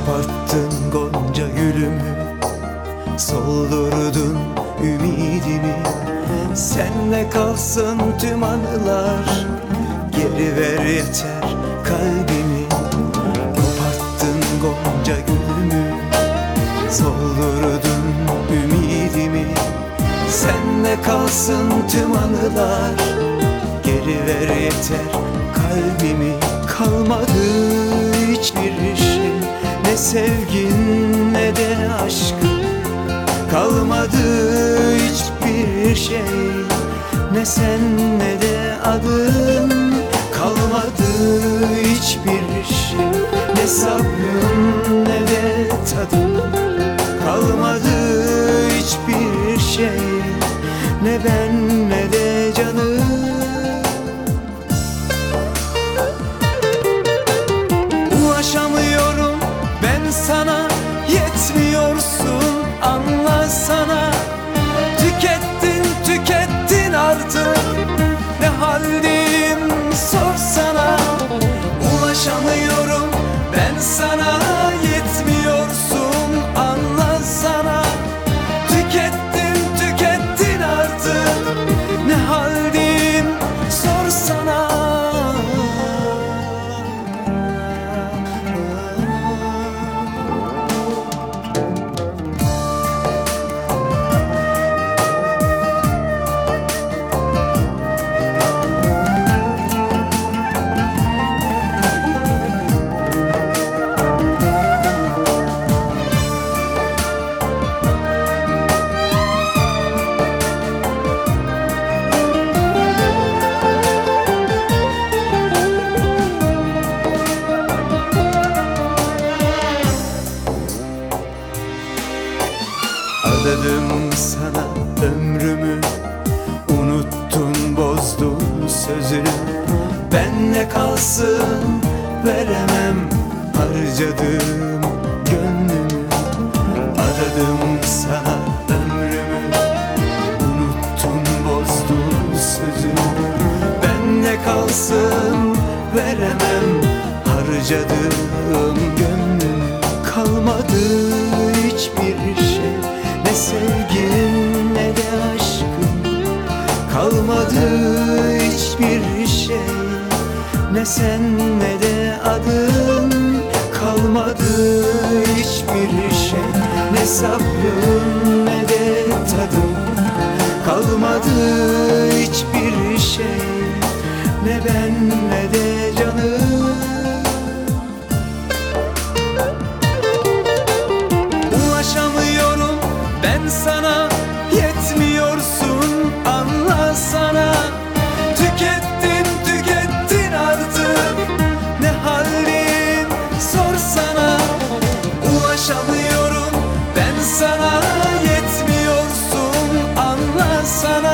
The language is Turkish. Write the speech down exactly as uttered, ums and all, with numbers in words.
Koparttın gonca gülümü, soldurdun ümidimi. Senle kalsın tüm anılar, geri ver yeter kalbimi. Koparttın gonca gülümü, soldurdun ümidimi. Senle kalsın tüm anılar, geri ver yeter kalbimi. Kalmadı hiçbir şey, ne sevgin ne de aşkın. Kalmadı hiçbir şey, ne sen ne de adın. Kalmadı hiçbir şey, ne sabrın ne de tadın. Kalmadı hiçbir şey, ne ben ne de canım. Ulaşamıyorum ben sana, yetmiyorsun anlasana. Tükettin tükettin artık, ne haldeyim sorsana. Ulaşamıyorum ben sana, yetmiyorsun anlasana. Tükettin tükettin artık, ne haldeyim sorsana. Adadım sana ömrümü, unuttun bozdun sözünü. Benle kalsın veremem harcadığım gönlümü. Adadım sana ömrümü, unuttun bozdun sözünü. Benle kalsın veremem harcadığım gönlümü. Kalmadı hiçbir şey, ne sevgin ne de aşkın. Kalmadı hiçbir şey, ne sen ne de adın. Kalmadı hiçbir şey, ne sabrın ne de tadın. Kalmadı hiçbir şey, ne ben ne de canım. Ulaşamıyorum ben sana, yetmiyorsun anlasana. Tükettin tükettin artık, ne haldeyim sorsana. Ulaşamıyorum ben sana, yetmiyorsun anlasana.